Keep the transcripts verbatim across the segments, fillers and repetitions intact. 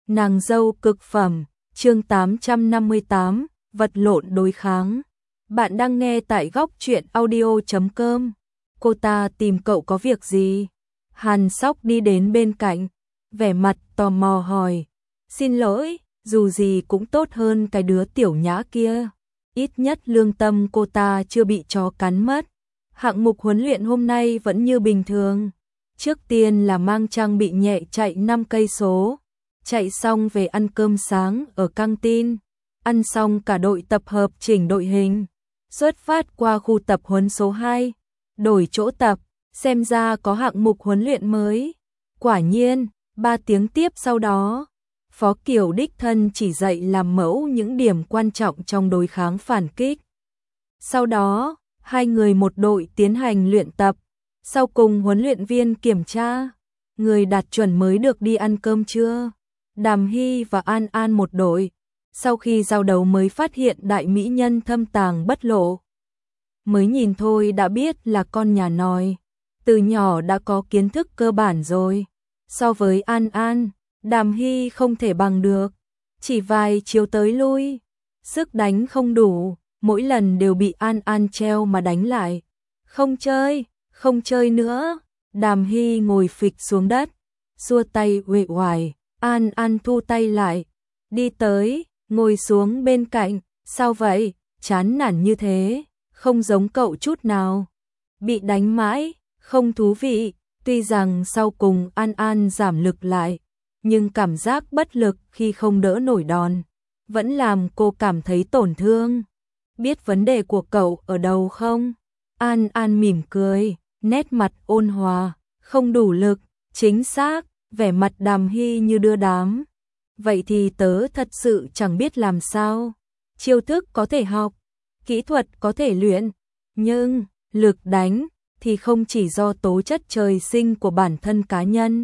Nàng dâu cực phẩm, chương tám trăm năm mươi tám, vật lộn đối kháng. Bạn đang nghe tại góc truyện audio chấm com. Cô ta tìm cậu có việc gì? Hàn Sóc đi đến bên cạnh, vẻ mặt tò mò hỏi. Xin lỗi, dù gì cũng tốt hơn cái đứa tiểu nhã kia. Ít nhất lương tâm cô ta chưa bị chó cắn mất. Hạng mục huấn luyện hôm nay vẫn như bình thường. Trước tiên là mang trang bị nhẹ chạy năm cây số. Chạy xong về ăn cơm sáng ở căng tin. Ăn xong cả đội tập hợp chỉnh đội hình. Xuất phát qua khu tập huấn số hai. Đổi chỗ tập, xem ra có hạng mục huấn luyện mới. Quả nhiên, ba tiếng tiếp sau đó, Phó Kiều đích thân chỉ dạy làm mẫu những điểm quan trọng trong đối kháng phản kích. Sau đó, hai người một đội tiến hành luyện tập. Sau cùng huấn luyện viên kiểm tra, người đạt chuẩn mới được đi ăn cơm trưa. Đàm Hy và An An một đội. Sau khi giao đấu mới phát hiện đại mỹ nhân thâm tàng bất lộ. Mới nhìn thôi đã biết là con nhà nòi. Từ nhỏ đã có kiến thức cơ bản rồi. So với An An, Đàm Hy không thể bằng được. Chỉ vài chiếu tới lui. Sức đánh không đủ, mỗi lần đều bị An An treo mà đánh lại. Không chơi, không chơi nữa. Đàm Hy ngồi phịch xuống đất, xua tay uể oải. An An thu tay lại, đi tới, ngồi xuống bên cạnh. Sao vậy, chán nản như thế, không giống cậu chút nào. Bị đánh mãi, không thú vị. Tuy rằng sau cùng An An giảm lực lại, nhưng cảm giác bất lực khi không đỡ nổi đòn vẫn làm cô cảm thấy tổn thương. Biết vấn đề của cậu ở đâu không? An An mỉm cười, nét mặt ôn hòa. Không đủ lực, chính xác. Vẻ mặt Đàm Hy như đưa đám. Vậy thì tớ thật sự chẳng biết làm sao. Chiêu thức có thể học, kỹ thuật có thể luyện, nhưng lực đánh thì không chỉ do tố chất trời sinh của bản thân cá nhân,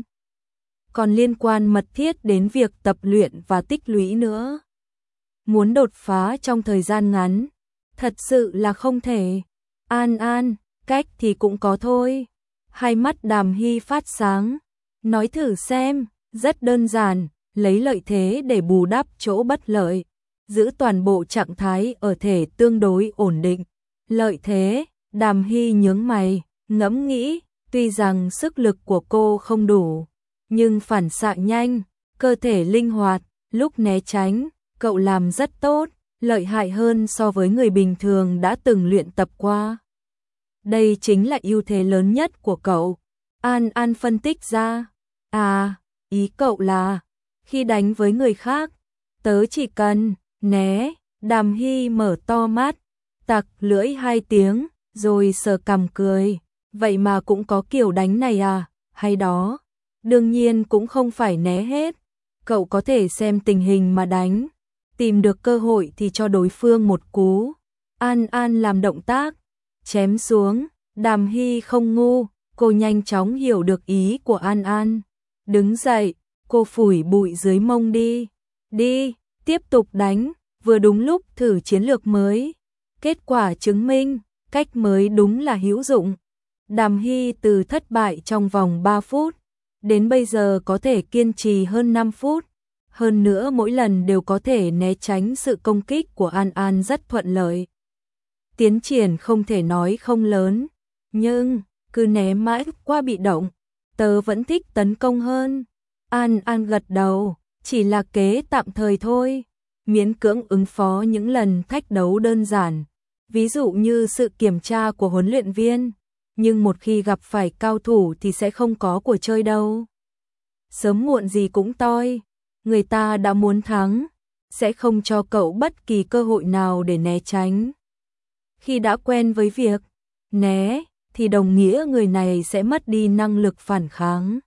còn liên quan mật thiết đến việc tập luyện và tích lũy nữa. Muốn đột phá trong thời gian ngắn, thật sự là không thể. An An, cách thì cũng có thôi. Hai mắt Đàm Hy phát sáng. Nói thử xem, rất đơn giản, lấy lợi thế để bù đắp chỗ bất lợi, giữ toàn bộ trạng thái ở thể tương đối ổn định. Lợi thế, Đàm Hy nhướng mày, ngẫm nghĩ, tuy rằng sức lực của cô không đủ, nhưng phản xạ nhanh, cơ thể linh hoạt, lúc né tránh, cậu làm rất tốt, lợi hại hơn so với người bình thường đã từng luyện tập qua. Đây chính là ưu thế lớn nhất của cậu. An An phân tích ra. À, ý cậu là, khi đánh với người khác, tớ chỉ cần né. Đàm Hy mở to mắt, tặc lưỡi hai tiếng, rồi sờ cằm cười. Vậy mà cũng có kiểu đánh này à, hay đó. Đương nhiên cũng không phải né hết. Cậu có thể xem tình hình mà đánh. Tìm được cơ hội thì cho đối phương một cú. An An làm động tác, chém xuống. Đàm Hy không ngu, cô nhanh chóng hiểu được ý của An An. Đứng dậy, cô phủi bụi dưới mông đi. Đi, tiếp tục đánh, vừa đúng lúc thử chiến lược mới. Kết quả chứng minh, cách mới đúng là hữu dụng. Đàm Hy từ thất bại trong vòng ba phút, đến bây giờ có thể kiên trì hơn năm phút. Hơn nữa mỗi lần đều có thể né tránh sự công kích của An An rất thuận lợi. Tiến triển không thể nói không lớn, nhưng cứ né mãi qua bị động. Tớ vẫn thích tấn công hơn. An An gật đầu, chỉ là kế tạm thời thôi. Miễn cưỡng ứng phó những lần thách đấu đơn giản, ví dụ như sự kiểm tra của huấn luyện viên. Nhưng một khi gặp phải cao thủ thì sẽ không có của chơi đâu. Sớm muộn gì cũng toi. Người ta đã muốn thắng, sẽ không cho cậu bất kỳ cơ hội nào để né tránh. Khi đã quen với việc né, thì đồng nghĩa người này sẽ mất đi năng lực phản kháng.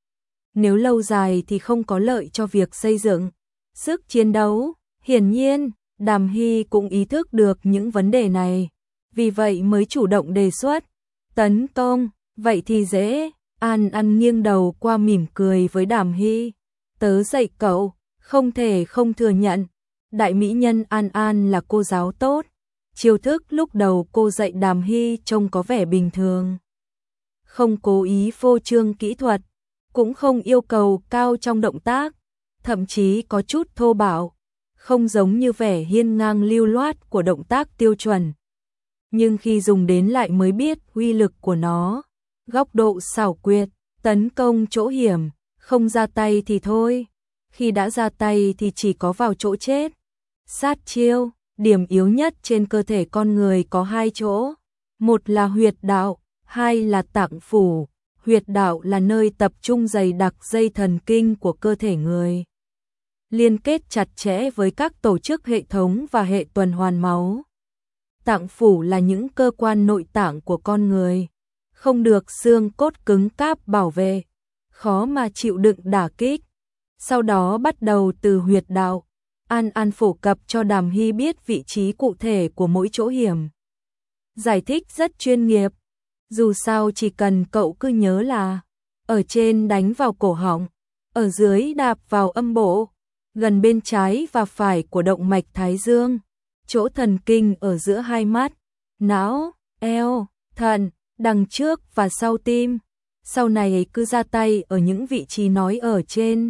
Nếu lâu dài thì không có lợi cho việc xây dựng sức chiến đấu. Hiển nhiên, Đàm Hy cũng ý thức được những vấn đề này, vì vậy mới chủ động đề xuất. Tấn công, vậy thì dễ. An An nghiêng đầu qua mỉm cười với Đàm Hy. Tớ dạy cậu, không thể không thừa nhận. Đại mỹ nhân An An là cô giáo tốt. Chiêu thức lúc đầu cô dạy Đàm Hy trông có vẻ bình thường. Không cố ý phô trương kỹ thuật, cũng không yêu cầu cao trong động tác. thậm chí có chút thô bạo, không giống như vẻ hiên ngang lưu loát của động tác tiêu chuẩn. Nhưng khi dùng đến lại mới biết uy lực của nó, góc độ xảo quyệt, tấn công chỗ hiểm, không ra tay thì thôi, khi đã ra tay thì chỉ có vào chỗ chết. Sát chiêu, điểm yếu nhất trên cơ thể con người có hai chỗ, một là huyệt đạo, hai là tạng phủ. Huyệt đạo là nơi tập trung dày đặc dây thần kinh của cơ thể người, liên kết chặt chẽ với các tổ chức hệ thống và hệ tuần hoàn máu. Tạng phủ là những cơ quan nội tạng của con người, không được xương cốt cứng cáp bảo vệ, khó mà chịu đựng đả kích. Sau đó bắt đầu từ huyệt đạo, An An phổ cập cho Đàm Hy biết vị trí cụ thể của mỗi chỗ hiểm. Giải thích rất chuyên nghiệp, dù sao chỉ cần cậu cứ nhớ là ở trên đánh vào cổ họng, ở dưới đạp vào âm bộ, gần bên trái và phải của động mạch thái dương, chỗ thần kinh ở giữa hai mắt, não, eo, thận, đằng trước và sau tim. Sau này cứ ra tay ở những vị trí nói ở trên.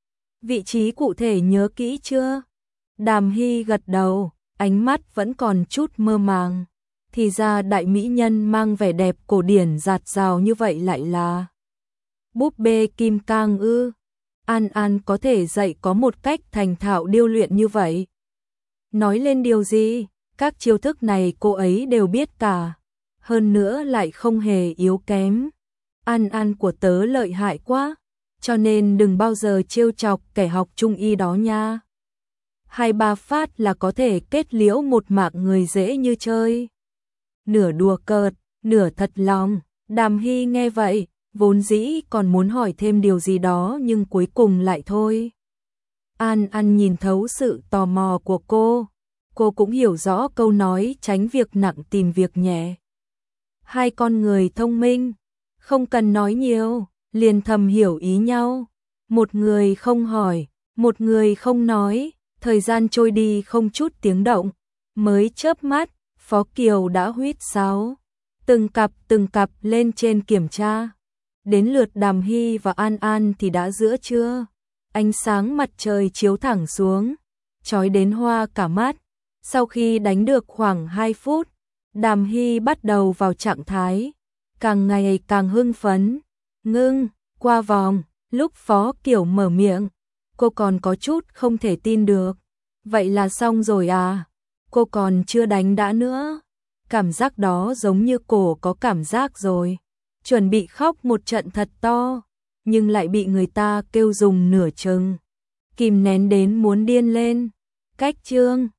Vị trí cụ thể nhớ kỹ chưa? Đàm Hy gật đầu, ánh mắt vẫn còn chút mơ màng. Thì ra đại mỹ nhân mang vẻ đẹp cổ điển dạt dào như vậy lại là búp bê kim cang ư? An An có thể dạy có một cách thành thạo điêu luyện như vậy. Nói lên điều gì? Các chiêu thức này cô ấy đều biết cả. Hơn nữa lại không hề yếu kém. An An của tớ lợi hại quá, cho nên đừng bao giờ trêu chọc kẻ học trung y đó nha. Hai ba phát là có thể kết liễu một mạng người dễ như chơi. Nửa đùa cợt, nửa thật lòng. Đàm Hy nghe vậy, vốn dĩ còn muốn hỏi thêm điều gì đó nhưng cuối cùng lại thôi. An An nhìn thấu sự tò mò của cô, cô cũng hiểu rõ câu nói tránh việc nặng tìm việc nhẹ. Hai con người thông minh, không cần nói nhiều, liền thầm hiểu ý nhau. Một người không hỏi, một người không nói, thời gian trôi đi không chút tiếng động, mới chớp mắt, Phó Kiều đã huýt sáo, từng cặp từng cặp lên trên kiểm tra. Đến lượt Đàm Hy và An An thì đã giữa trưa, ánh sáng mặt trời chiếu thẳng xuống, chói đến hoa cả mắt. Sau khi đánh được khoảng hai phút, Đàm Hy bắt đầu vào trạng thái, càng ngày càng hưng phấn. Ngưng, qua vòng, lúc Phó Kiều mở miệng, cô còn có chút không thể tin được. Vậy là xong rồi à? Cô còn chưa đánh đã nữa. Cảm giác đó giống như cổ có cảm giác rồi. Chuẩn bị khóc một trận thật to, nhưng lại bị người ta kêu dùng nửa chừng. Kìm nén đến muốn điên lên. Cách chương